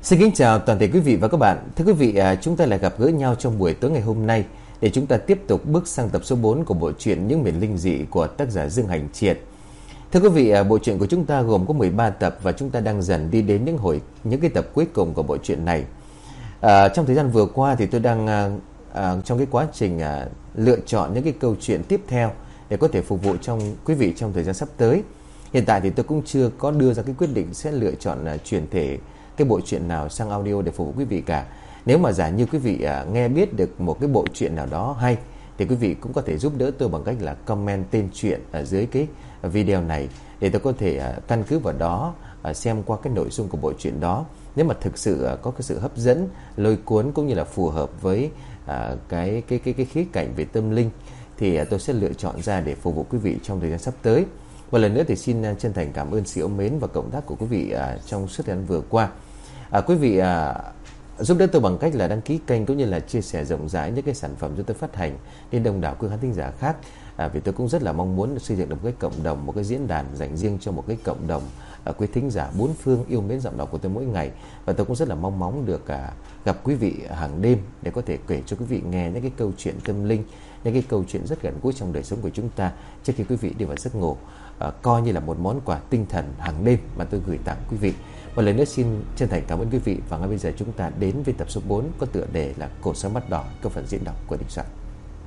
Xin kính chào toàn thể quý vị và các bạn. Thưa quý vị, chúng ta lại gặp gỡ nhau trong buổi tối ngày hôm nay để chúng ta tiếp tục bước sang tập số 4 của bộ truyện Những Miền Linh Dị của tác giả Dương Hành Triệt. Thưa quý vị, bộ truyện của chúng ta gồm có 13 tập và chúng ta đang dần đi đến những cái tập cuối cùng của bộ truyện này. Trong thời gian vừa qua thì tôi đang trong cái quá trình lựa chọn những cái câu chuyện tiếp theo để có thể phục vụ trong quý vị trong thời gian sắp tới. Hiện tại thì tôi cũng chưa có đưa ra cái quyết định sẽ lựa chọn chuyển thể cái bộ truyện nào sang audio để phục vụ quý vị cả. Nếu mà giả như quý vị nghe biết được một cái bộ truyện nào đó hay thì quý vị cũng có thể giúp đỡ tôi bằng cách là comment tên truyện ở dưới cái video này để tôi có thể căn cứ vào đó xem qua cái nội dung của bộ truyện đó. Nếu mà thực sự có cái sự hấp dẫn, lôi cuốn cũng như là phù hợp với cái khía cạnh về tâm linh thì tôi sẽ lựa chọn ra để phục vụ quý vị trong thời gian sắp tới. Một lần nữa thì xin chân thành cảm ơn sự yêu mến và cộng tác của quý vị trong suốt thời gian vừa qua. Quý vị giúp đỡ tôi bằng cách là đăng ký kênh cũng như là chia sẻ rộng rãi những cái sản phẩm do tôi phát hành đến đông đảo quý khán thính giả khác. Vì tôi cũng rất là mong muốn xây dựng được một cái cộng đồng, một cái diễn đàn dành riêng cho một cái cộng đồng quý thính giả bốn phương yêu mến giọng đọc của tôi mỗi ngày. Và tôi cũng rất là mong mong được gặp quý vị hàng đêm để có thể kể cho quý vị nghe những cái câu chuyện tâm linh, những cái câu chuyện rất gần gũi trong đời sống của chúng ta trước khi quý vị đi vào giấc ngủ. Coi như là một món quà tinh thần hàng đêm mà tôi gửi tặng quý vị. Một lần nữa xin chân thành cảm ơn quý vị. Và ngay bây giờ chúng ta đến với tập số 4 có tựa đề là Cột Sáng Mắt Đỏ, câu phần diễn đọc của Đình Soạn.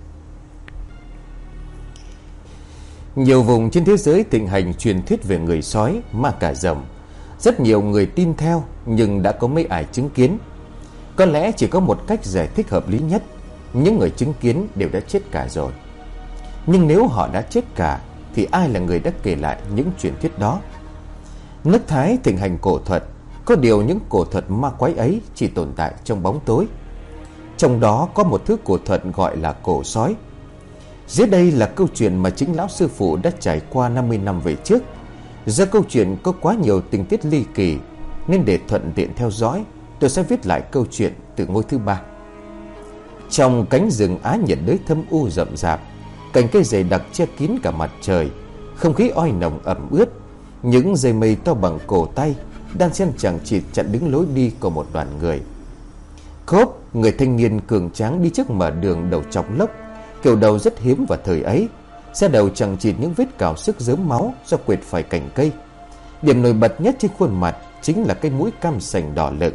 Nhiều vùng trên thế giới thịnh hành truyền thuyết về người sói, ma cà rồng. Rất nhiều người tin theo nhưng đã có mấy ai chứng kiến. Có lẽ chỉ có một cách giải thích hợp lý nhất: những người chứng kiến đều đã chết cả rồi. Nhưng nếu họ đã chết cả thì ai là người đã kể lại những truyền thuyết đó? Nước Thái thịnh hành cổ thuật, có điều những cổ thuật ma quái ấy chỉ tồn tại trong bóng tối. Trong đó có một thứ cổ thuật gọi là cổ sói. Dưới đây là câu chuyện mà chính lão sư phụ đã trải qua 50 năm về trước. Do câu chuyện có quá nhiều tình tiết ly kỳ nên để thuận tiện theo dõi, tôi sẽ viết lại câu chuyện từ ngôi thứ 3. Trong cánh rừng Á nhiệt đới thâm u rậm rạp, cành cây dày đặc che kín cả mặt trời, không khí oi nồng ẩm ướt. Những dây mây to bằng cổ tay đan xen chằng chịt chặn đứng lối đi của một đoàn người. Cốp, người thanh niên cường tráng đi trước mở đường, đầu chọc lốc, kiểu đầu rất hiếm vào thời ấy. Xe đầu chằng chịt những vết cào xước rớm máu do quệt phải cành cây. Điểm nổi bật nhất trên khuôn mặt chính là cái mũi cam sành đỏ lựng.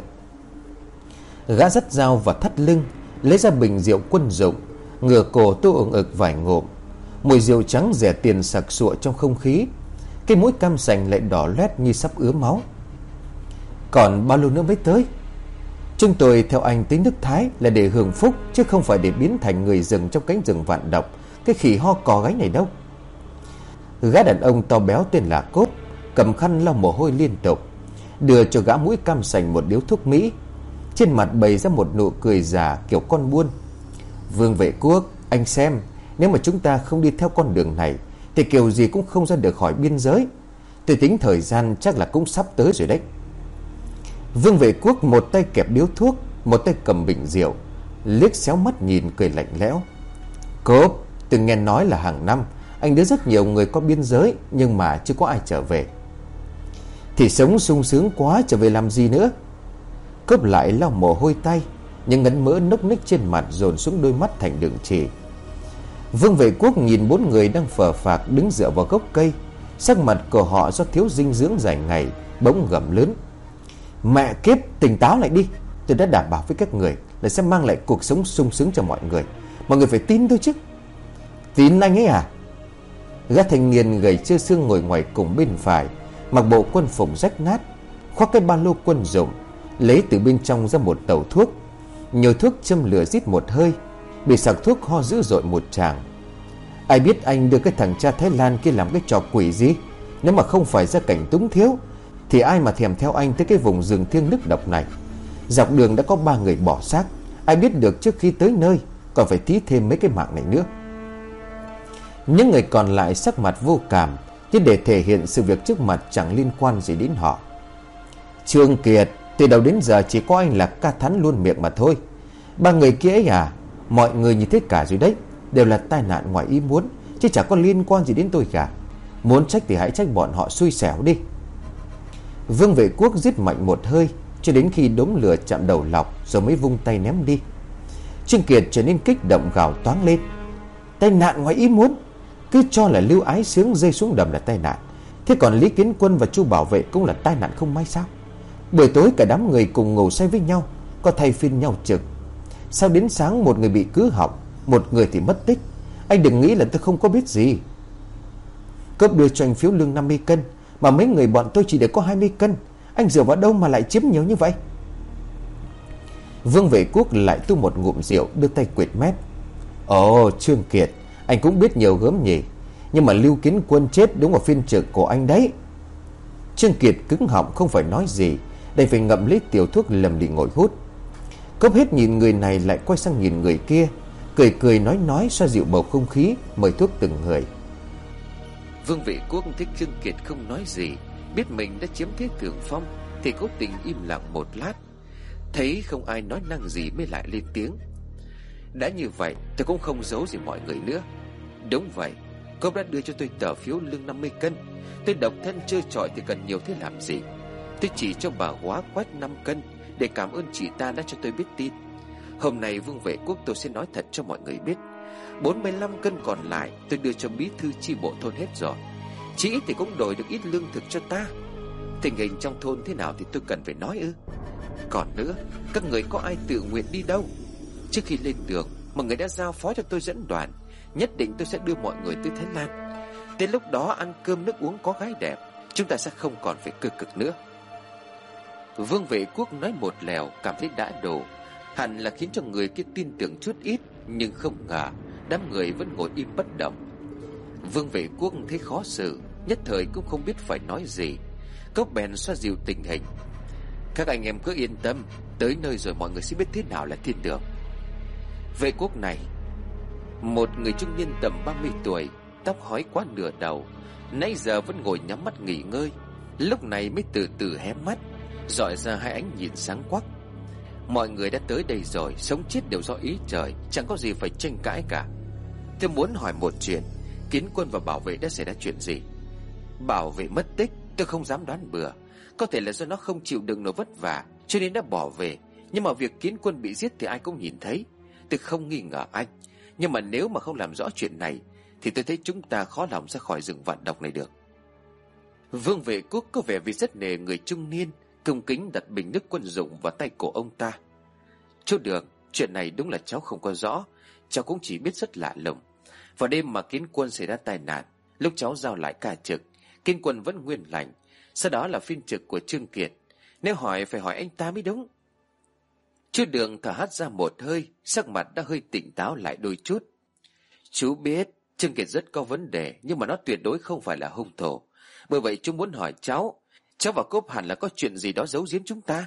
Gã dắt dao và thắt lưng, lấy ra bình rượu quân dụng, ngửa cổ tô ừng ực vài ngụm. Mùi rượu trắng rẻ tiền sặc sụa trong không khí. Cái mũi cam sành lại đỏ loét như sắp ứa máu. Còn bao lâu nữa mới tới? Chúng tôi theo anh tới nước Thái là để hưởng phúc, chứ không phải để biến thành người rừng trong cánh rừng vạn độc, cái khỉ ho cò gáy này đâu. Gã đàn ông to béo tên là Cốp cầm khăn lau mồ hôi liên tục, đưa cho gã mũi cam sành một điếu thuốc Mỹ. Trên mặt bày ra một nụ cười già kiểu con buôn. Vương Vệ Quốc, anh xem, nếu mà chúng ta không đi theo con đường này thì kiểu gì cũng không ra được khỏi biên giới. Tôi tính thời gian chắc là cũng sắp tới rồi đấy. Vương Vệ Quốc một tay kẹp điếu thuốc, một tay cầm bình rượu, liếc xéo mắt nhìn cười lạnh lẽo. Cốp, từng nghe nói là hàng năm anh đưa rất nhiều người qua biên giới, nhưng mà chưa có ai trở về. Thì sống sung sướng quá, trở về làm gì nữa? Cốp lại lau mồ hôi tay, nhưng ngấn mỡ nốc ních trên mặt dồn xuống đôi mắt thành đường chỉ. Vương Vệ Quốc nhìn bốn người đang phờ phạc đứng dựa vào gốc cây. Sắc mặt của họ do thiếu dinh dưỡng dài ngày bỗng gầm lớn: mẹ kiếp, tỉnh táo lại đi. Tôi đã đảm bảo với các người là sẽ mang lại cuộc sống sung sướng cho mọi người. Mọi người phải tin tôi chứ. Tin anh ấy à? Gã thanh niên gầy trơ xương ngồi ngoài cùng bên phải, mặc bộ quân phục rách nát, khoác cái ba lô quân dụng, lấy từ bên trong ra một tàu thuốc. Nhiều thuốc châm lửa rít một hơi, bị sặc thuốc ho dữ dội một tràng. Ai biết anh đưa cái thằng cha Thái Lan kia làm cái trò quỷ gì? Nếu mà không phải ra cảnh túng thiếu thì ai mà thèm theo anh tới cái vùng rừng thiêng nước độc này. Dọc đường đã có 3 người bỏ xác, ai biết được trước khi tới nơi còn phải tí thêm mấy cái mạng này nữa. Những người còn lại sắc mặt vô cảm, chứ để thể hiện sự việc trước mặt chẳng liên quan gì đến họ. Trương Kiệt, từ đầu đến giờ chỉ có anh là ca thắn luôn miệng mà thôi. 3 người kia ấy à, mọi người nhìn thấy cả rồi đấy, đều là tai nạn ngoài ý muốn, chứ chẳng có liên quan gì đến tôi cả. Muốn trách thì hãy trách bọn họ xui xẻo đi. Vương Vệ Quốc rít mạnh một hơi, cho đến khi đốm lửa chạm đầu Lọc rồi mới vung tay ném đi. Trương Kiệt trở nên kích động gào toáng lên: tai nạn ngoài ý muốn! Cứ cho là Lưu Ái Sướng rơi xuống đầm là tai nạn, thế còn Lý Kiến Quân và Chu Bảo Vệ cũng là tai nạn không may sao? Buổi tối cả đám người cùng ngủ say với nhau, có thay phiên nhau trực. Sao đến sáng một người bị cứ họng, một người thì mất tích? Anh đừng nghĩ là tôi không có biết gì. Cốp đưa cho anh phiếu lương 50 cân, mà mấy người bọn tôi chỉ được có 20 cân. Anh dựa vào đâu mà lại chiếm nhiều như vậy? Vương Vệ Quốc lại tu một ngụm rượu, đưa tay quệt mép: ồ, Trương Kiệt, anh cũng biết nhiều gớm nhỉ. Nhưng mà Lưu Kiến Quân chết đúng ở phiên trực của anh đấy. Trương Kiệt cứng họng không phải nói gì, đành phải ngậm lấy tiểu thuốc lầm lì ngồi hút. Cốp hết nhìn người này lại quay sang nhìn người kia, cười cười nói xoa dịu bầu không khí, mời thuốc từng người. Vương Vệ Quốc thấy Trương Kiệt không nói gì, biết mình đã chiếm thế thượng phong, thì cố tình im lặng một lát. Thấy không ai nói năng gì mới lại lên tiếng: đã như vậy tôi cũng không giấu gì mọi người nữa. Đúng vậy, Cốp đã đưa cho tôi tờ phiếu lương 50 cân. Tôi độc thân chơi trọi thì cần nhiều thế làm gì? Tôi chỉ cho bà Hóa quét 5 cân để cảm ơn chị ta đã cho tôi biết tin. Hôm nay Vương Vệ Quốc tôi sẽ nói thật cho mọi người biết, 45 cân còn lại tôi đưa cho bí thư chi bộ thôn hết rồi. Chỉ ít thì cũng đổi được ít lương thực cho ta. Tình hình trong thôn thế nào thì tôi cần phải nói ư? Còn nữa, các người có ai tự nguyện đi đâu? Trước khi lên đường, mọi người đã giao phó cho tôi dẫn đoàn. Nhất định tôi sẽ đưa mọi người tới Thái Lan. Đến lúc đó ăn cơm nước uống có gái đẹp, chúng ta sẽ không còn phải cơ cực nữa. Vương Vệ Quốc nói một lèo, cảm thấy đã đủ, hẳn là khiến cho người kia tin tưởng chút ít. Nhưng không ngờ đám người vẫn ngồi im bất động. Vương Vệ Quốc thấy khó xử, nhất thời cũng không biết phải nói gì. Cốc bèn xoa dịu tình hình: các anh em cứ yên tâm, tới nơi rồi mọi người sẽ biết thế nào là thiên đường. Vệ Quốc này, một người trung niên tầm 30 tuổi, tóc hói quá nửa đầu, nãy giờ vẫn ngồi nhắm mắt nghỉ ngơi, lúc này mới từ từ hé mắt, dọi ra hai ánh nhìn sáng quắc. Mọi người đã tới đây rồi, sống chết đều do ý trời, chẳng có gì phải tranh cãi cả. Tôi muốn hỏi một chuyện, Kiến Quân và Bảo Vệ đã xảy ra chuyện gì? Bảo Vệ mất tích, tôi không dám đoán bừa. Có thể là do nó không chịu đựng nỗi vất vả cho nên đã bỏ về. Nhưng mà việc Kiến Quân bị giết thì ai cũng nhìn thấy. Tôi không nghi ngờ anh, nhưng mà nếu mà không làm rõ chuyện này thì tôi thấy chúng ta khó lòng ra khỏi rừng vạn độc này được. Vương Vệ Quốc có vẻ vì rất nề người trung niên, cung kính đặt bình nước quân dụng vào tay cổ ông ta. Chú Đường, chuyện này đúng là cháu không có rõ, cháu cũng chỉ biết rất lạ lùng. Vào đêm mà Kiến Quân xảy ra tai nạn, lúc cháu giao lại ca trực, Kiến Quân vẫn nguyên lành. Sau đó là phiên trực của Trương Kiệt. Nếu hỏi phải hỏi anh ta mới đúng. Chú Đường thở hắt ra một hơi, sắc mặt đã hơi tỉnh táo lại đôi chút. Chú biết Trương Kiệt rất có vấn đề, nhưng mà nó tuyệt đối không phải là hung thủ. Bởi vậy chú muốn hỏi cháu và Cốp hẳn là có chuyện gì đó giấu giếm chúng ta.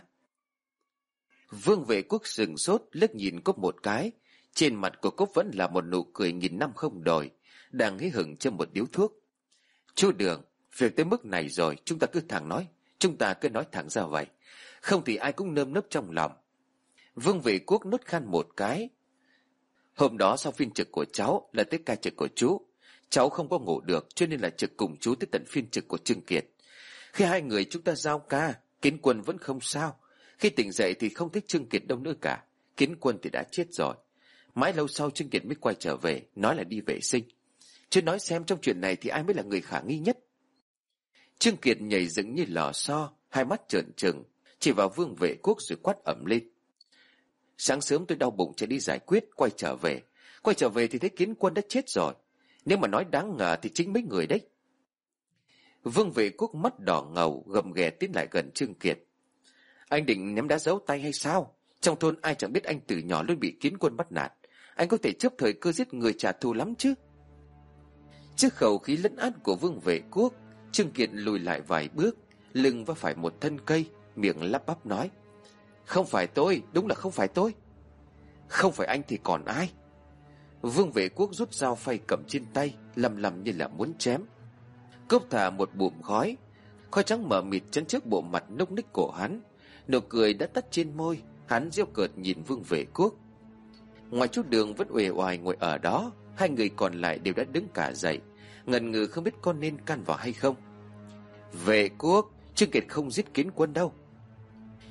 Vương Vệ Quốc sừng sốt liếc nhìn Cốp một cái. Trên mặt của Cốp vẫn là một nụ cười nghìn năm không đổi, đang hí hửng châm một điếu thuốc. Chú Đường, việc tới mức này rồi, chúng ta cứ nói thẳng ra vậy, không thì ai cũng nơm nớp trong lòng. Vương Vệ Quốc nuốt khan một cái. Hôm đó sau phiên trực của cháu là tới ca trực của chú, cháu không có ngủ được cho nên là trực cùng chú tới tận phiên trực của Trương Kiệt. Khi hai người chúng ta giao ca, Kiến Quân vẫn không sao. Khi tỉnh dậy thì không thấy Trương Kiệt đâu nữa cả. Kiến Quân thì đã chết rồi. Mãi lâu sau Trương Kiệt mới quay trở về, nói là đi vệ sinh. Chứ nói xem trong chuyện này thì ai mới là người khả nghi nhất. Trương Kiệt nhảy dựng như lò xo, hai mắt trợn trừng, chỉ vào Vương Vệ Quốc rồi quát ầm lên: sáng sớm tôi đau bụng chạy đi giải quyết, quay trở về thì thấy Kiến Quân đã chết rồi. Nếu mà nói đáng ngờ thì chính mấy người đấy. Vương Vệ Quốc mắt đỏ ngầu gầm ghè tiến lại gần Trương Kiệt: anh định ném đá giấu tay hay sao? Trong thôn ai chẳng biết anh từ nhỏ luôn bị Kiến Quân bắt nạt, anh có thể chấp thời cơ giết người trả thù lắm chứ. Trước khẩu khí lấn át của Vương Vệ Quốc, Trương Kiệt lùi lại vài bước, lưng va phải một thân cây, miệng lắp bắp nói: không phải tôi, đúng là không phải tôi. Không phải anh thì còn ai? Vương Vệ Quốc rút dao phay cầm trên tay, lầm lầm như là muốn chém. Cốp thả một bụm khói trắng mờ mịt chắn trước bộ mặt núc ních của hắn, nụ cười đã tắt trên môi. Hắn giễu cợt nhìn Vương Vệ Quốc. Ngoài chú Đường vẫn uể oải ngồi ở đó, hai người còn lại đều đã đứng cả dậy, ngần ngừ không biết có nên can vào hay không. Vệ Quốc, Trương Kiệt không giết Kiến Quân đâu.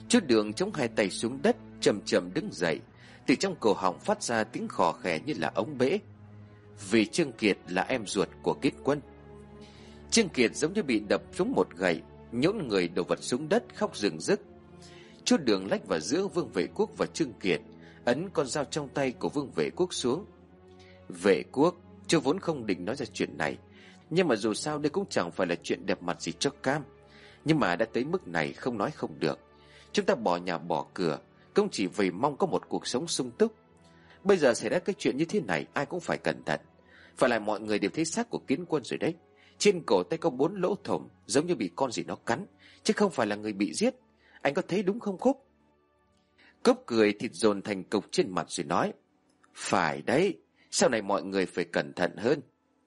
Chú Đường chống hai tay xuống đất, chậm chậm đứng dậy. Từ trong cổ họng phát ra tiếng khò khè như là ống bể. Vì Trương Kiệt là em ruột của Kết Quân. Trương Kiệt giống như bị đập trúng một gậy, nhũn người đổ vật xuống đất khóc rừng rức. Chú Đường lách vào giữa Vương Vệ Quốc và Trương Kiệt, ấn con dao trong tay của Vương Vệ Quốc xuống. Vệ Quốc, chú vốn không định nói ra chuyện này, nhưng mà dù sao đây cũng chẳng phải là chuyện đẹp mặt gì cho Cam. Nhưng mà đã tới mức này không nói không được. Chúng ta bỏ nhà bỏ cửa cũng chỉ vì mong có một cuộc sống sung túc. Bây giờ xảy ra cái chuyện như thế này, ai cũng phải cẩn thận. Phải là mọi người đều thấy xác của Kiến Quân rồi đấy. Trên cổ tay có 4 lỗ thủng, giống như bị con gì nó cắn, chứ không phải là người bị giết. Anh có thấy đúng không Cúc? Cúc cười thịt dồn thành cục trên mặt rồi nói: Phải đấy, sau này mọi người phải cẩn thận hơn.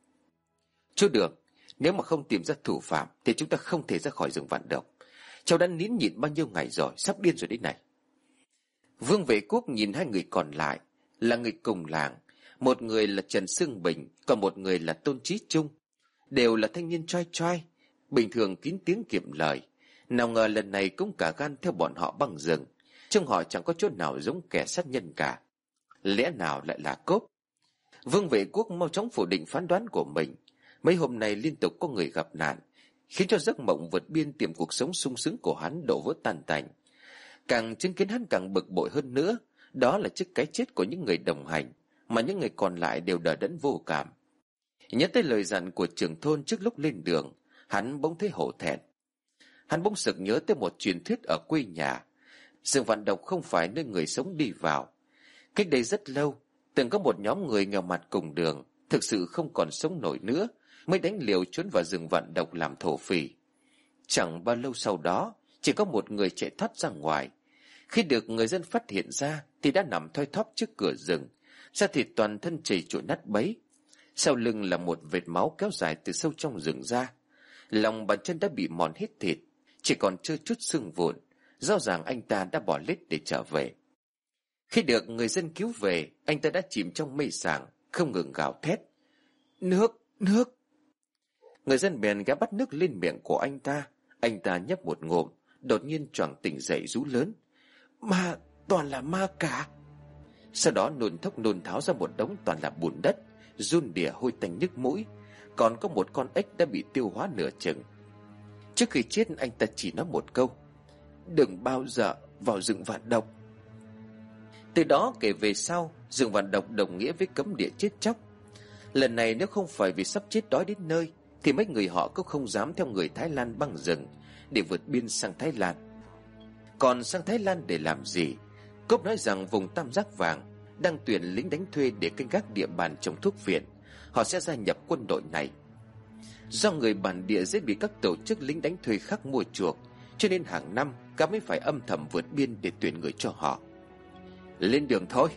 Chú Đường, nếu mà không tìm ra thủ phạm thì chúng ta không thể ra khỏi rừng Vạn Độc. Cháu đã nín nhịn bao nhiêu ngày rồi, sắp điên rồi đấy này. Vương Vệ Quốc nhìn hai người còn lại, là người cùng làng. Một người là Trần Sương Bình, còn một người là Tôn Chí Trung. Đều là thanh niên trai trai, bình thường kín tiếng kiệm lời. Nào ngờ lần này cũng cả gan theo bọn họ băng rừng. Trong họ chẳng có chỗ nào giống kẻ sát nhân cả. Lẽ nào lại là Cốp? Vương Vệ Quốc mau chóng phủ định phán đoán của mình. Mấy hôm nay liên tục có người gặp nạn, khiến cho giấc mộng vượt biên tìm cuộc sống sung sướng của hắn đổ vỡ tan tành. Càng chứng kiến hắn càng bực bội hơn nữa. Đó là trước cái chết của những người đồng hành, mà những người còn lại đều đờ đẫn vô cảm. Nhớ tới lời dặn của trưởng thôn trước lúc lên đường, hắn bỗng thấy hổ thẹn. Hắn bỗng sực nhớ tới một truyền thuyết ở quê nhà. Rừng Vạn Độc không phải nơi người sống đi vào. Cách đây rất lâu, từng có một nhóm người nghèo mặt cùng đường, thực sự không còn sống nổi nữa, mới đánh liều trốn vào rừng Vạn Độc làm thổ phỉ. Chẳng bao lâu sau đó, chỉ có một người chạy thoát ra ngoài. Khi được người dân phát hiện ra thì đã nằm thoi thóp trước cửa rừng, da thịt toàn thân chảy trụi nát bấy. Sau lưng là một vệt máu kéo dài từ sâu trong rừng ra. Lòng bàn chân đã bị mòn hết thịt, chỉ còn trơ chút xương vụn. Rõ ràng anh ta đã bỏ lết để trở về. Khi được người dân cứu về, anh ta đã chìm trong mê sảng, không ngừng gào thét: Nước, nước! Người dân bèn ghé bắt nước lên miệng của anh ta. Anh ta nhấp một ngụm, đột nhiên choàng tỉnh dậy rú lớn: Ma, toàn là ma cả! Sau đó nôn thốc nôn tháo ra một đống toàn là bùn đất, run đỉa hôi tanh nhức mũi. Còn có một con ếch đã bị tiêu hóa nửa chừng. Trước khi chết anh ta chỉ nói một câu: Đừng bao giờ vào rừng Vạn Độc. Từ đó kể về sau, rừng Vạn Độc đồng nghĩa với cấm địa chết chóc. Lần này nếu không phải vì sắp chết đói đến nơi, thì mấy người họ cũng không dám theo người Thái Lan băng rừng để vượt biên sang Thái Lan. Còn sang Thái Lan để làm gì? Cốp nói rằng vùng Tam Giác Vàng đang tuyển lính đánh thuê để canh gác địa bàn trồng thuốc viện. Họ sẽ gia nhập quân đội này. Do người bản địa dễ bị các tổ chức lính đánh thuê khác mua chuộc, cho nên hàng năm cả mới phải âm thầm vượt biên để tuyển người cho họ. Lên đường thôi!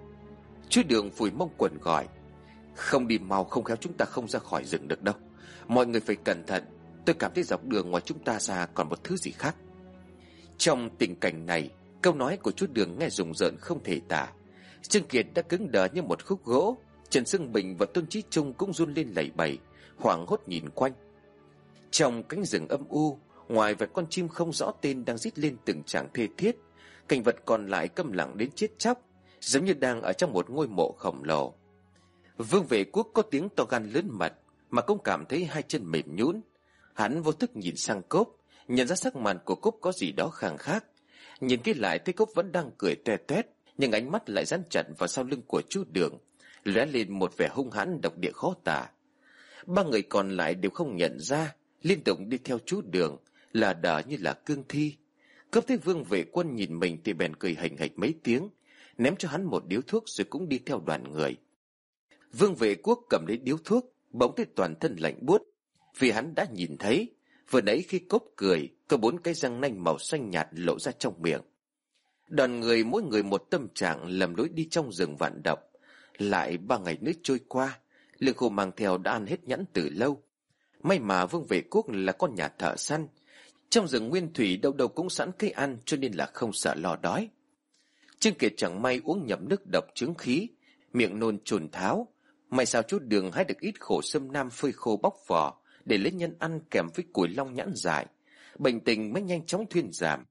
Chú Đường phủi mông quần gọi: Không đi mau không khéo chúng ta không ra khỏi rừng được đâu. Mọi người phải cẩn thận. Tôi cảm thấy dọc đường ngoài chúng ta ra còn một thứ gì khác. Trong tình cảnh này, câu nói của chú Đường nghe rùng rợn không thể tả. Trương Kiệt đã cứng đờ như một khúc gỗ. Trần Sương Bình và Tôn Chí Trung cũng run lên lẩy bẩy, hoảng hốt nhìn quanh. Trong cánh rừng âm u, ngoài vài con chim không rõ tên đang rít lên từng tràng thê thiết, cảnh vật còn lại câm lặng đến chết chóc, giống như đang ở trong một ngôi mộ khổng lồ. Vương Vệ Quốc có tiếng to gan lớn mật, mà cũng cảm thấy hai chân mềm nhũn. Hắn vô thức nhìn sang Cốp, nhận ra sắc mặt của Cốp có gì đó khang khác. Nhìn kỹ lại thấy Cốp vẫn đang cười toe toét, nhưng ánh mắt lại dán chặt vào sau lưng của chú Đường, lóe lên một vẻ hung hãn độc địa khó tả. Ba người còn lại đều không nhận ra, liên tục đi theo chú Đường, là đờ như là cương thi. Cốp thấy Vương Vệ Quân nhìn mình thì bèn cười hềnh hệch mấy tiếng, ném cho hắn một điếu thuốc rồi cũng đi theo đoàn người. Vương Vệ Quốc cầm lấy điếu thuốc, bỗng thấy toàn thân lạnh buốt, vì hắn đã nhìn thấy vừa nãy khi Cốp cười, có 4 cái răng nanh màu xanh nhạt lộ ra trong miệng. Đoàn người mỗi người một tâm trạng lầm lối đi trong rừng Vạn Độc. Lại 3 ngày nữa trôi qua, lương khô mang theo đã ăn hết nhãn từ lâu. May mà Vương Vệ Quốc là con nhà thợ săn, trong rừng nguyên thủy đâu đâu cũng sẵn cây ăn, cho nên là không sợ lo đói. Trương Kiệt chẳng may uống nhầm nước độc chứng khí, miệng nôn chồn tháo. May sao chú Đường hái được ít khổ sâm nam phơi khô bóc vỏ để lấy nhân ăn kèm với củi long nhãn dại, bệnh tình mới nhanh chóng thuyên giảm.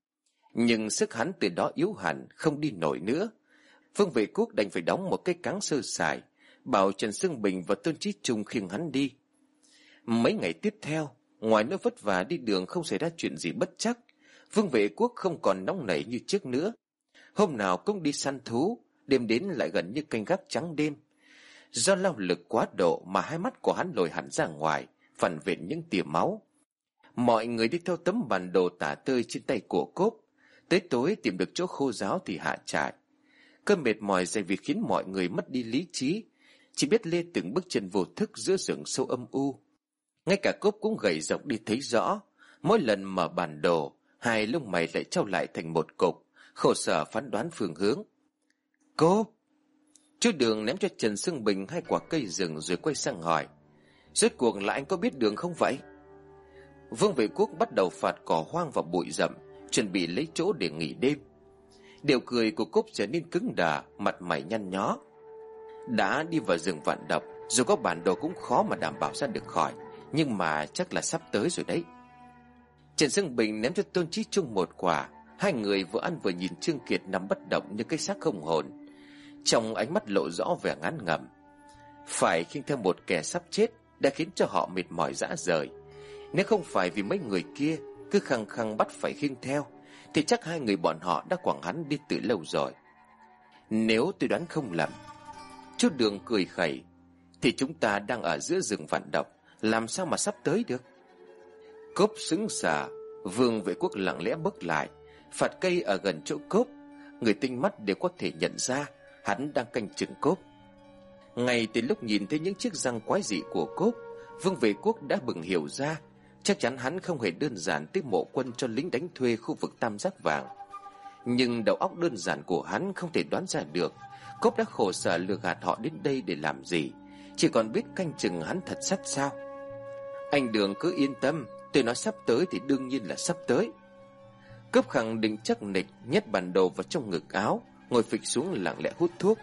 Nhưng sức hắn từ đó yếu hẳn, không đi nổi nữa. Vương Vệ Quốc đành phải đóng một cái cáng sơ sài, bảo Trần Sương Bình và Tôn Chí Trung khiêng hắn đi. Mấy ngày tiếp theo, ngoài nỗi vất vả đi đường không xảy ra chuyện gì bất trắc, Vương Vệ Quốc không còn nóng nảy như trước nữa. Hôm nào cũng đi săn thú, đêm đến lại gần như canh gác trắng đêm. Do lao lực quá độ mà hai mắt của hắn lồi hẳn ra ngoài, phản vện những tia máu. Mọi người đi theo tấm bản đồ tả tơi trên tay của Cốp. Tới tối tìm được chỗ khô ráo thì hạ trại. Cơn mệt mỏi dày vì khiến mọi người mất đi lý trí, chỉ biết lê từng bước chân vô thức giữa rừng sâu âm u. Ngay cả Cốp cũng gầy rộc đi thấy rõ. Mỗi lần mở bản đồ, hai lông mày lại trao lại thành một cục, khổ sở phán đoán phương hướng. Cốp! Chú Đường ném cho Trần Sương Bình 2 quả cây rừng rồi quay sang hỏi: rốt cuộc là anh có biết đường không vậy? Vương Vệ Quốc bắt đầu phạt cỏ hoang và bụi rậm, chuẩn bị lấy chỗ để nghỉ đêm. Điệu cười của Cốp trở nên cứng đờ, mặt mày nhăn nhó. Đã đi vào rừng vạn độc, dù có bản đồ cũng khó mà đảm bảo ra được khỏi, nhưng mà chắc là sắp tới rồi đấy. Trần Sương Bình ném cho Tôn Chí Trung 1 quả. Hai người vừa ăn vừa nhìn Trương Kiệt nằm bất động như cái xác không hồn, trong ánh mắt lộ rõ vẻ ngán ngẩm. Phải khiêng theo một kẻ sắp chết đã khiến cho họ mệt mỏi rã rời. Nếu không phải vì mấy người kia cứ khăng khăng bắt phải khiêng theo, thì chắc hai người bọn họ đã quẳng hắn đi từ lâu rồi. Nếu tôi đoán không lầm, chú Đường cười khẩy, thì chúng ta đang ở giữa rừng vạn độc, làm sao mà sắp tới được? Cốp sững sờ. Vương Vệ Quốc lặng lẽ bước lại, phạt cây ở gần chỗ Cốp. Người tinh mắt đều có thể nhận ra hắn đang canh chừng Cốp. Ngay từ lúc nhìn thấy những chiếc răng quái dị của Cốp, Vương Vệ Quốc đã bừng hiểu ra chắc chắn hắn không hề đơn giản tới mộ quân cho lính đánh thuê khu vực Tam Giác Vàng. Nhưng đầu óc đơn giản của hắn không thể đoán ra được Cốp đã khổ sở lừa gạt họ đến đây để làm gì, chỉ còn biết canh chừng hắn thật sát sao. Anh Đường cứ yên tâm, tôi nói sắp tới thì đương nhiên là sắp tới. Cốp khẳng định chắc nịch, nhét bản đồ vào trong ngực áo, ngồi phịch xuống lặng lẽ hút thuốc.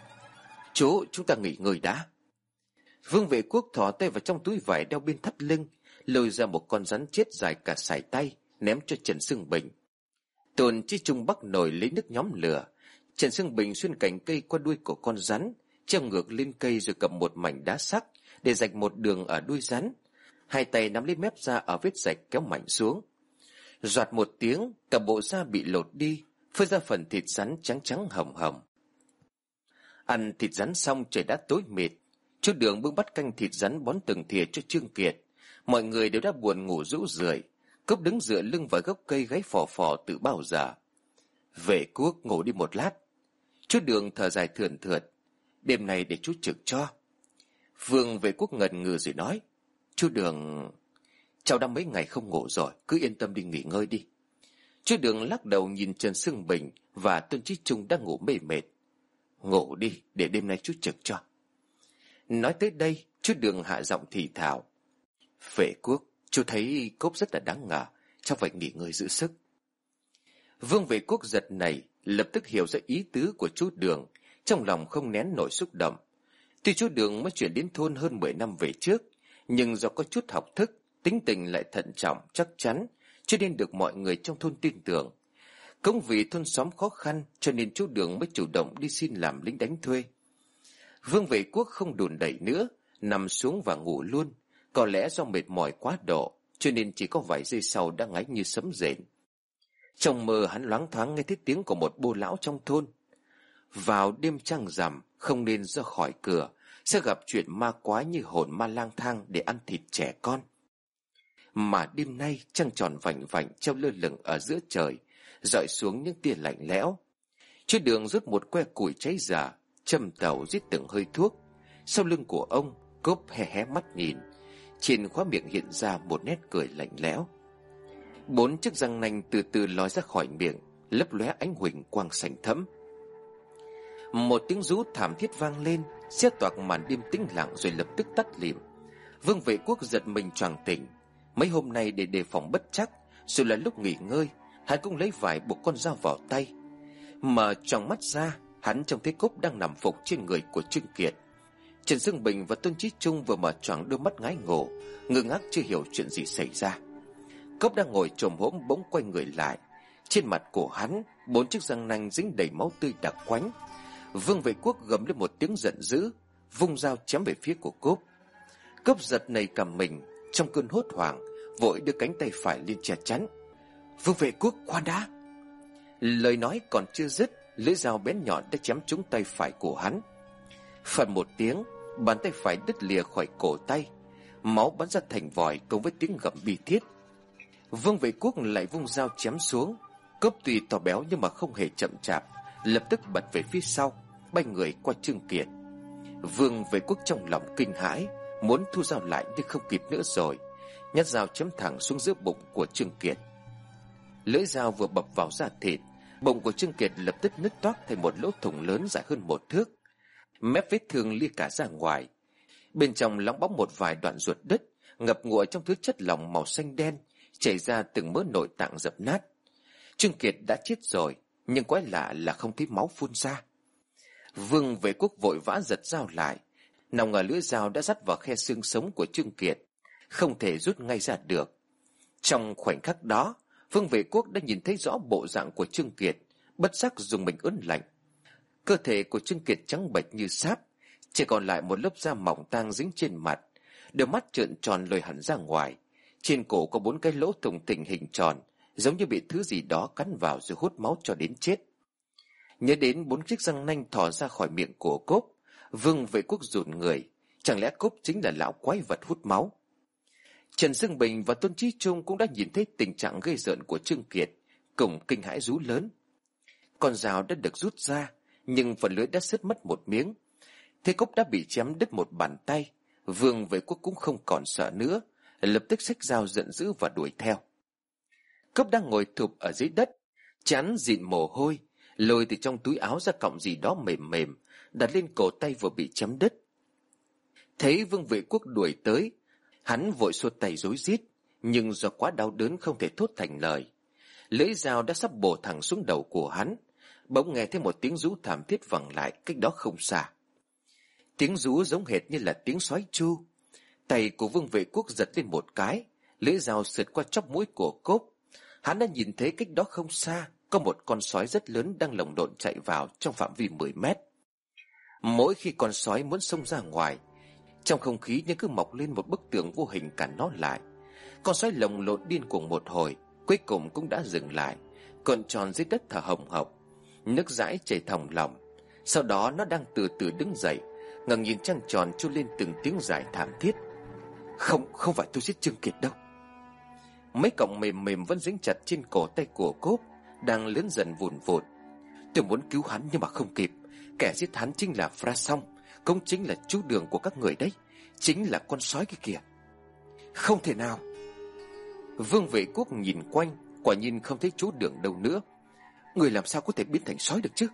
Chú, chúng ta nghỉ ngơi đã. Vương Vệ Quốc thò tay vào trong túi vải đeo bên thắt lưng, lôi ra một con rắn chết dài cả sải tay, ném cho Trần Sương Bình. Tôn Chí Trung bắc nồi lấy nước nhóm lửa. Trần Sương Bình xuyên cành cây qua đuôi của con rắn, treo ngược lên cây rồi cầm một mảnh đá sắc để rạch một đường ở đuôi rắn. Hai tay nắm lấy mép da ở vết rạch kéo mạnh xuống. Doạt một tiếng, cả bộ da bị lột đi, phơi ra phần thịt rắn trắng trắng hồng hồng. Ăn thịt rắn xong trời đã tối mịt. Chú Đường bưng bát canh thịt rắn bón từng thìa cho Trương Kiệt. Mọi người đều đã buồn ngủ rũ rượi. Cốp đứng dựa lưng vào gốc cây gáy phò phò từ bao giờ. Vệ Quốc ngủ đi một lát. Chú Đường thở dài thườn thượt. Đêm này để chú trực cho. Vương Vệ Quốc ngần ngừ rồi nói: Chú Đường, cháu đã mấy ngày không ngủ rồi, cứ yên tâm đi nghỉ ngơi đi. Chú Đường lắc đầu nhìn Trần Sương Bình và Tôn Chí Trung đang ngủ mê mệt. Ngủ đi, để đêm nay chú trực cho. Nói tới đây, chú Đường hạ giọng thì thào: Vệ Quốc, chú thấy Cốp rất là đáng ngờ, cháu phải nghỉ ngơi giữ sức. Vương Vệ Quốc giật nảy, lập tức hiểu ra ý tứ của chú Đường, trong lòng không nén nổi xúc động. Tuy chú Đường mới chuyển đến thôn hơn 10 năm về trước, nhưng do có chút học thức, tính tình lại thận trọng, chắc chắn, cho nên được mọi người trong thôn tin tưởng. Cũng vì thôn xóm khó khăn, cho nên chú Đường mới chủ động đi xin làm lính đánh thuê. Vương Vệ Quốc không đùn đẩy nữa, nằm xuống và ngủ luôn. Có lẽ do mệt mỏi quá độ, cho nên chỉ có vài giây sau đã ngáy như sấm rền. Trong mơ hắn loáng thoáng nghe thấy tiếng của một bô lão trong thôn. Vào đêm trăng rằm, không nên ra khỏi cửa, sẽ gặp chuyện ma quái như hồn ma lang thang để ăn thịt trẻ con. Mà đêm nay trăng tròn vành vạnh treo lơ lửng ở giữa trời, rọi xuống những tia lạnh lẽo. Chú Đường rút một que củi cháy già, châm tàu rít từng hơi thuốc. Sau lưng của ông, Cốp hé hé mắt nhìn, trên khóe miệng hiện ra một nét cười lạnh lẽo. 4 chiếc răng nanh từ từ lòi ra khỏi miệng, lấp lóe ánh huỳnh quang sành thẫm. Một tiếng rú thảm thiết vang lên, xé toạc màn đêm tĩnh lặng rồi lập tức tắt lịm. Vương Vệ Quốc giật mình choàng tỉnh. Mấy hôm nay để đề phòng bất trắc, rồi là lúc nghỉ ngơi, hắn cũng lấy vải buộc con dao vào tay. Mở tròng mắt ra, hắn trông thấy Cốp đang nằm phục trên người của Trương Kiệt. Trần Sương Bình và Tôn Chí Trung vừa mở choàng đôi mắt ngái ngộ, ngơ ngác chưa hiểu chuyện gì xảy ra. Cốp đang ngồi chồm hổm bỗng quay người lại, Trên mặt của hắn, 4 chiếc răng nanh dính đầy máu tươi đặc quánh. Vương Vệ Quốc gầm lên một tiếng giận dữ, vung dao chém về phía của Cốp. Cốp giật nảy cả mình, trong cơn hốt hoảng vội đưa cánh tay phải lên che chắn. Vương Vệ Quốc, khoan đã! Lời nói còn chưa dứt, lưỡi dao bén nhọn đã chém trúng tay phải của hắn. Phật một tiếng, bàn tay phải đứt lìa khỏi cổ tay, máu bắn ra thành vòi cùng với tiếng gầm bi thiết. Vương Vệ Quốc lại vung dao chém xuống. Cốp tuy to béo nhưng mà không hề chậm chạp, lập tức bật về phía sau, bay người qua Trương Kiệt. Vương Vệ Quốc trong lòng kinh hãi, muốn thu dao lại nhưng không kịp nữa rồi, nhát dao chém thẳng xuống giữa bụng của Trương Kiệt. Lưỡi dao vừa bập vào da thịt, bụng của Trương Kiệt lập tức nứt toác thành một lỗ thủng lớn dài hơn 1 thước. Mép vết thương lia cả ra ngoài, bên trong lóng bóng một vài đoạn ruột đứt, ngập ngụa trong thứ chất lỏng màu xanh đen, chảy ra từng mớ nội tạng dập nát. Trương Kiệt đã chết rồi, nhưng quái lạ là không thấy máu phun ra. Vương Vệ Quốc vội vã giật dao lại, nào ngờ lưỡi dao đã dắt vào khe xương sống của Trương Kiệt, không thể rút ngay ra được. Trong khoảnh khắc đó, Vương Vệ Quốc đã nhìn thấy rõ bộ dạng của Trương Kiệt, bất giác dùng mình ớn lạnh. Cơ thể của Trương Kiệt trắng bệch như sáp, chỉ còn lại một lớp da mỏng tang dính trên mặt, đôi mắt trợn tròn lồi hẳn ra ngoài, trên cổ có 4 cái lỗ thủng thình hình tròn, giống như bị thứ gì đó cắn vào rồi hút máu cho đến chết. Nhớ đến 4 chiếc răng nanh thò ra khỏi miệng của Cốp, Vương Vệ Quốc rụt người. Chẳng lẽ Cốp chính là lão quái vật hút máu? Trần Dương Bình và Tôn Chí Trung cũng đã nhìn thấy tình trạng ghê rợn của Trương Kiệt, cùng kinh hãi rú lớn. Con dao đã được rút ra, nhưng phần lưỡi đã sứt mất một miếng. Thế Cốp đã bị chém đứt một bàn tay, Vương Vệ Quốc cũng không còn sợ nữa, lập tức xách dao giận dữ và đuổi theo. Cốp đang ngồi thụp ở dưới đất, trán dịn mồ hôi, lôi từ trong túi áo ra cọng gì đó mềm mềm, đặt lên cổ tay vừa bị chém đứt. Thấy Vương Vệ Quốc đuổi tới, hắn vội xua tay rối rít, nhưng do quá đau đớn không thể thốt thành lời. Lưỡi dao đã sắp bổ thẳng xuống đầu của hắn, bỗng nghe thấy một tiếng rú thảm thiết vẳng lại cách đó không xa. Tiếng rú giống hệt như là tiếng sói tru. Tay của Vương Vệ Quốc giật lên một cái, lưỡi dao sượt qua chóp mũi của Cốp. Hắn đã nhìn thấy cách đó không xa có một con sói rất lớn đang lồng độn chạy vào trong phạm vi 10 mét. Mỗi khi con sói muốn xông ra ngoài, trong không khí như cứ mọc lên một bức tường vô hình cản nó lại. Con sói lồng lộn điên cuồng một hồi, cuối cùng cũng đã dừng lại, cuộn tròn dưới đất thở hồng hộc, nước dãi chảy thòng lòng. Sau đó nó đang từ từ đứng dậy, ngẩng nhìn trăng tròn trút lên từng tiếng dài thảm thiết. Không phải tôi giết Trương Kiệt đâu. Mấy cọng mềm mềm vẫn dính chặt trên cổ tay của Cốp, đang lớn dần vụn vụt. Tôi muốn cứu hắn nhưng mà không kịp. Kẻ giết hắn chính là Fra Song, cũng chính là chú Đường của các người đấy, chính là con sói kia kìa. Không thể nào. Vương Vệ Quốc nhìn quanh, quả nhiên không thấy chú Đường đâu nữa. Người làm sao có thể biến thành sói được chứ?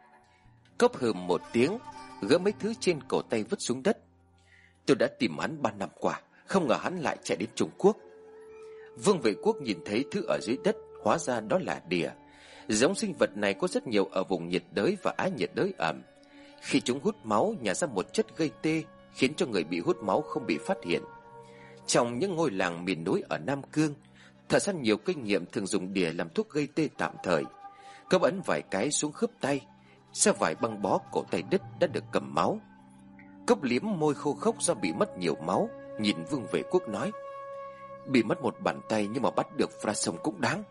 Cốp hừm một tiếng, gỡ mấy thứ trên cổ tay vứt xuống đất. Tôi đã tìm hắn 3 năm qua, không ngờ hắn lại chạy đến Trung Quốc. Vương Vệ Quốc nhìn thấy thứ ở dưới đất, hóa ra đó là đỉa. Giống sinh vật này có rất nhiều ở vùng nhiệt đới và Á nhiệt đới ẩm. Khi chúng hút máu nhả ra một chất gây tê, khiến cho người bị hút máu không bị phát hiện. Trong những ngôi làng miền núi ở Nam Cương, thợ săn nhiều kinh nghiệm thường dùng đỉa làm thuốc gây tê tạm thời. Cốp ấn vài cái xuống khớp tay, sau vài băng bó cổ tay đứt đã được cầm máu. Cốp liếm môi khô khốc do bị mất nhiều máu, nhìn Vương Vệ Quốc nói: bị mất một bàn tay nhưng mà bắt được Fra Song cũng đáng.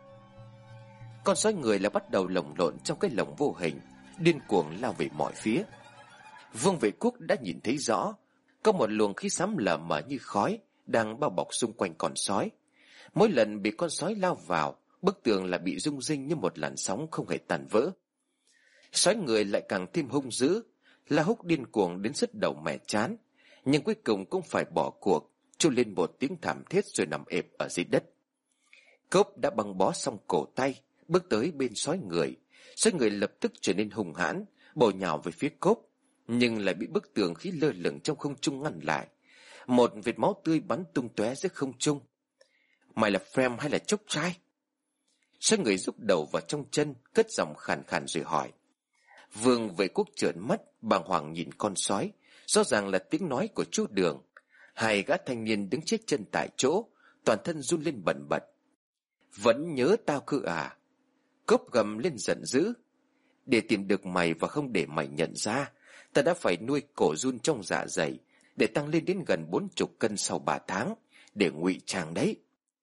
Con sói người là bắt đầu lồng lộn trong cái lồng vô hình, điên cuồng lao về mọi phía. Vương Vệ Quốc đã nhìn thấy rõ, có một luồng khí xám lờ mờ như khói đang bao bọc xung quanh con sói. Mỗi lần bị con sói lao vào, bức tường là bị rung rinh như một làn sóng không hề tan vỡ. Sói người lại càng thêm hung dữ, la húc điên cuồng đến sứt đầu mẻ chán, nhưng cuối cùng cũng phải bỏ cuộc, tru lên một tiếng thảm thiết rồi nằm ẹp ở dưới đất. Cốp đã băng bó xong cổ tay, bước tới bên sói người. Sói người lập tức trở nên hung hãn, bổ nhào về phía Cốp, nhưng lại bị bức tường khí lơ lửng trong không trung ngăn lại. Một vệt máu tươi bắn tung tóe giữa không trung. Mày là Frem hay là chốc trai? Sói người rúc đầu vào trong chân, cất giọng khàn khàn rồi hỏi. Vương Vệ Quốc trợn mắt, bàng hoàng nhìn con sói, rõ ràng là tiếng nói của chú Đường. Hai gã thanh niên đứng chết chân tại chỗ, toàn thân run lên bần bật. Vẫn nhớ tao cơ à? Cốp gầm lên giận dữ: để tìm được mày và không để mày nhận ra, ta đã phải nuôi cổ giun trong dạ dày để tăng lên đến gần 40 cân sau 3 tháng, để ngụy trang đấy.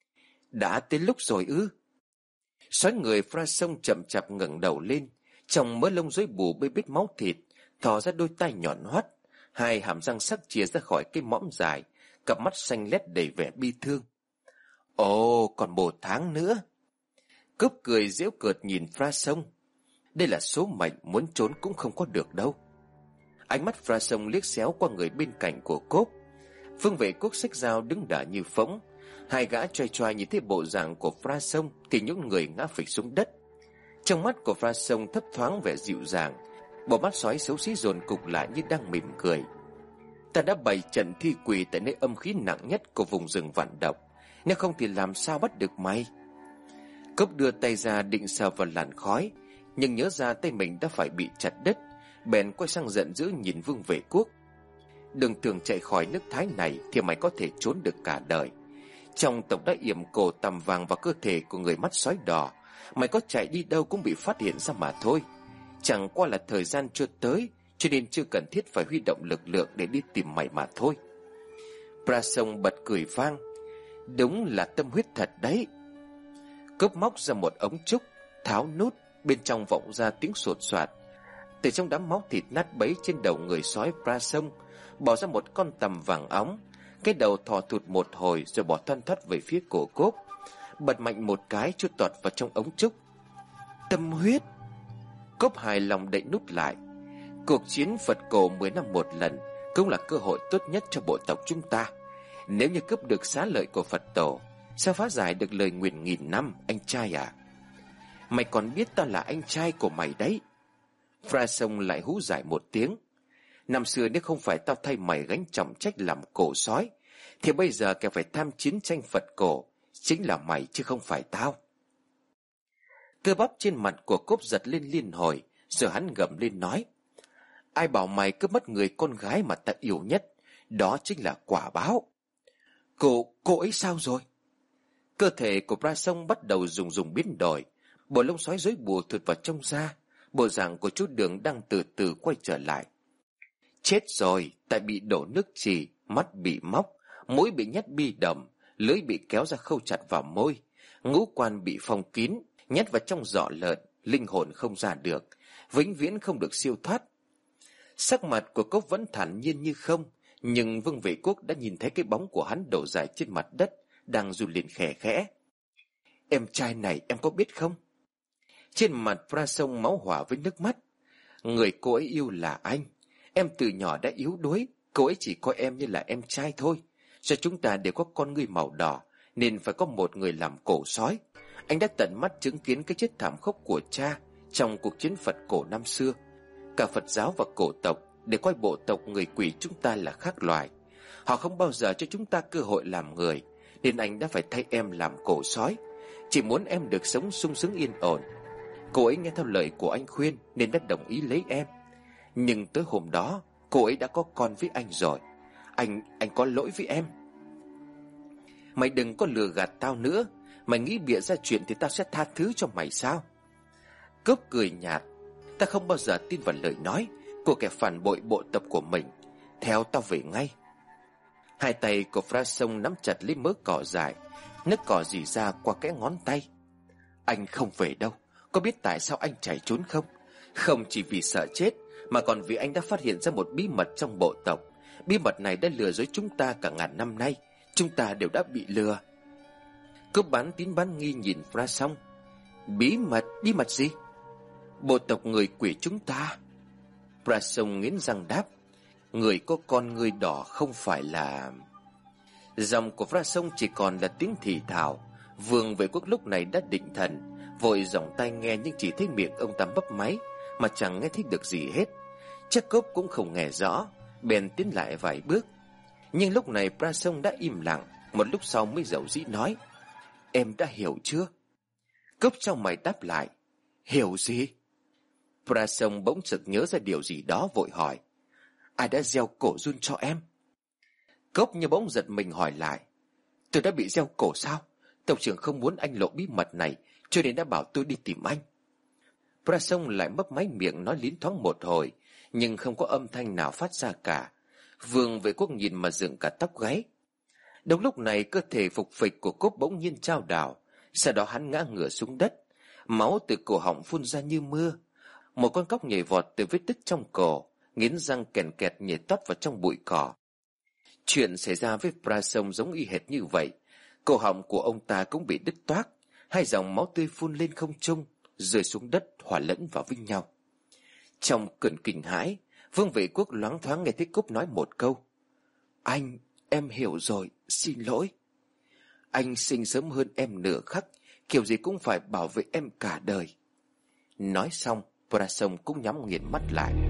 Đã tới lúc rồi ư? Sói người Fra Sông chậm chạp ngẩng đầu lên, trong mớ lông rối bù bê bết máu thịt, thò ra đôi tai nhọn hoắt, hai hàm răng sắc chìa ra khỏi cái mõm dài, cặp mắt xanh lét đầy vẻ bi thương. Ồ, còn 1 tháng nữa. Cướp cười giễu cợt nhìn Fra Sông. Đây là số mệnh, muốn trốn cũng không có được đâu. Ánh mắt Fra Sông liếc xéo qua người bên cạnh của Cốp. Vương Vệ Quốc xách dao đứng đả như phỗng. Hai gã choai choai nhìn thấy bộ dạng của Fra Sông thì những người ngã phịch xuống đất. Trong mắt của Fra Sông thấp thoáng vẻ dịu dàng, bộ mắt sói xấu xí dồn cục lại như đang mỉm cười. Ta đã bày trận thi quỷ tại nơi âm khí nặng nhất của vùng rừng vạn độc, nếu không thì làm sao bắt được mày? Cốp đưa tay ra định sờ vào làn khói, nhưng nhớ ra tay mình đã phải bị chặt đứt, bèn quay sang giận dữ nhìn Vương Vệ Quốc. Đừng tưởng chạy khỏi nước Thái này thì mày có thể trốn được cả đời. Trong tộc đã yểm cổ tằm vàng vào cơ thể của người mắt sói đỏ, mày có chạy đi đâu cũng bị phát hiện ra mà thôi. Chẳng qua là thời gian chưa tới, cho nên chưa cần thiết phải huy động lực lượng để đi tìm mày mà thôi. Prasong bật cười vang. Đúng là tâm huyết thật đấy. Cướp móc ra một ống trúc, tháo nút, bên trong vọng ra tiếng sột soạt. Từ trong đám máu thịt nát bấy trên đầu người sói Prasong bỏ ra một con tằm vàng óng. Cái đầu thò thụt một hồi rồi bỏ thoăn thoắt về phía cổ Cốp, bật mạnh một cái chui tọt vào trong ống trúc. Tâm huyết. Cốp hài lòng đậy nút lại. Cuộc chiến Phật cổ 10 năm một lần cũng là cơ hội tốt nhất cho bộ tộc chúng ta. Nếu như cướp được xá lợi của Phật tổ, sao phá giải được lời nguyền 1000 năm, anh trai à? Mày còn biết tao là anh trai của mày đấy. Fra Sông lại hú giải một tiếng. Năm xưa nếu không phải tao thay mày gánh trọng trách làm cổ sói, thì bây giờ kẻ phải tham chiến tranh Phật cổ chính là mày chứ không phải tao. Cơ bắp trên mặt của Cốp giật lên liên hồi, rồi hắn gầm lên nói: ai bảo mày cướp mất người con gái mà ta yêu nhất? Đó chính là quả báo. Cô ấy sao rồi? Cơ thể của Pra Sông bắt đầu rùng biến đổi, bộ lông sói rối bù thụt vào trong da, bộ dạng của chú Đường đang từ từ quay trở lại. Chết rồi, tại bị đổ nước chì, mắt bị móc, mũi bị nhét bi đầm, lưỡi bị kéo ra khâu chặt vào môi, ngũ quan bị phong kín, nhét vào trong giỏ lợn, linh hồn không ra được, vĩnh viễn không được siêu thoát. Sắc mặt của Cốc vẫn thản nhiên như không, nhưng Vương Vệ Quốc đã nhìn thấy cái bóng của hắn đổ dài trên mặt đất, đang run lên khẽ khẽ. Em trai này em có biết không? Trên mặt Pra Sông máu hỏa với nước mắt. Người cô ấy yêu là anh. Em từ nhỏ đã yếu đuối, cô ấy chỉ coi em như là em trai thôi. Do chúng ta đều có con ngươi màu đỏ, nên phải có một người làm cổ sói. Anh đã tận mắt chứng kiến cái chết thảm khốc của cha trong cuộc chiến Phật cổ năm xưa. Cả Phật giáo và cổ tộc để coi bộ tộc người quỷ chúng ta là khác loài. Họ không bao giờ cho chúng ta cơ hội làm người, nên anh đã phải thay em làm cổ sói, chỉ muốn em được sống sung sướng yên ổn. Cô ấy nghe theo lời của anh khuyên nên đã đồng ý lấy em. Nhưng tới hôm đó cô ấy đã có con với anh rồi. Anh có lỗi với em. Mày đừng có lừa gạt tao nữa. Mày nghĩ bịa ra chuyện thì tao sẽ tha thứ cho mày sao? Cướp cười nhạt. Ta không bao giờ tin vào lời nói của kẻ phản bội bộ tộc của mình. Theo tao về ngay. Hai tay của Fra Sông nắm chặt lấy mớ cỏ dài, nước cỏ rỉ ra qua cái ngón tay. Anh không về đâu. Có biết tại sao anh chạy trốn không? Không chỉ vì sợ chết, mà còn vì anh đã phát hiện ra một bí mật trong bộ tộc. Bí mật này đã lừa dối chúng ta cả ngàn năm nay. Chúng ta đều đã bị lừa. Cướp bán tín bán nghi nhìn Fra Sông. Bí mật gì? Bộ tộc người quỷ chúng ta. Fra Sông nghiến răng đáp. Người có con ngươi đỏ không phải là... Giọng của Fra Sông chỉ còn là tiếng thì thào. Vương Vệ Quốc lúc này đã định thần, vội giỏng tai nghe nhưng chỉ thấy miệng ông ta bấp máy, mà chẳng nghe thấy được gì hết. Chắc Cốp cũng không nghe rõ, bèn tiến lại vài bước. Nhưng lúc này Pra Sông đã im lặng, một lúc sau mới dầu dĩ nói: Em đã hiểu chưa? Cốp trong mày đáp lại: Hiểu gì? Pra Sông bỗng sực nhớ ra điều gì đó, vội hỏi: Ai đã gieo cổ giun cho em? Cốp như bỗng giật mình hỏi lại: Tôi đã bị gieo cổ sao? Tộc trưởng không muốn anh lộ bí mật này, cho nên đã bảo tôi đi tìm anh. Prasong lại mấp máy miệng nói lín thoáng một hồi, nhưng không có âm thanh nào phát ra cả. Vương Vệ Quốc nhìn mà dựng cả tóc gáy. Đúng lúc này cơ thể phục phịch của Cốp bỗng nhiên chao đảo, sau đó hắn ngã ngửa xuống đất, máu từ cổ họng phun ra như mưa. Một con cóc nhảy vọt từ vết đứt trong cổ, nghiến răng kèn kẹt nhảy tót vào trong bụi cỏ. Chuyện xảy ra với Prasong giống y hệt như vậy. Cổ họng của ông ta cũng bị đứt toác, hai dòng máu tươi phun lên không trung, rơi xuống đất hòa lẫn vào với nhau. Trong cơn kinh hãi, Vương Vệ Quốc loáng thoáng nghe thấy Cốp nói một câu: "Anh, em hiểu rồi, xin lỗi. Anh sinh sớm hơn em nửa khắc, kiểu gì cũng phải bảo vệ em cả đời." Nói xong, Prasong cũng nhắm nghiền mắt lại.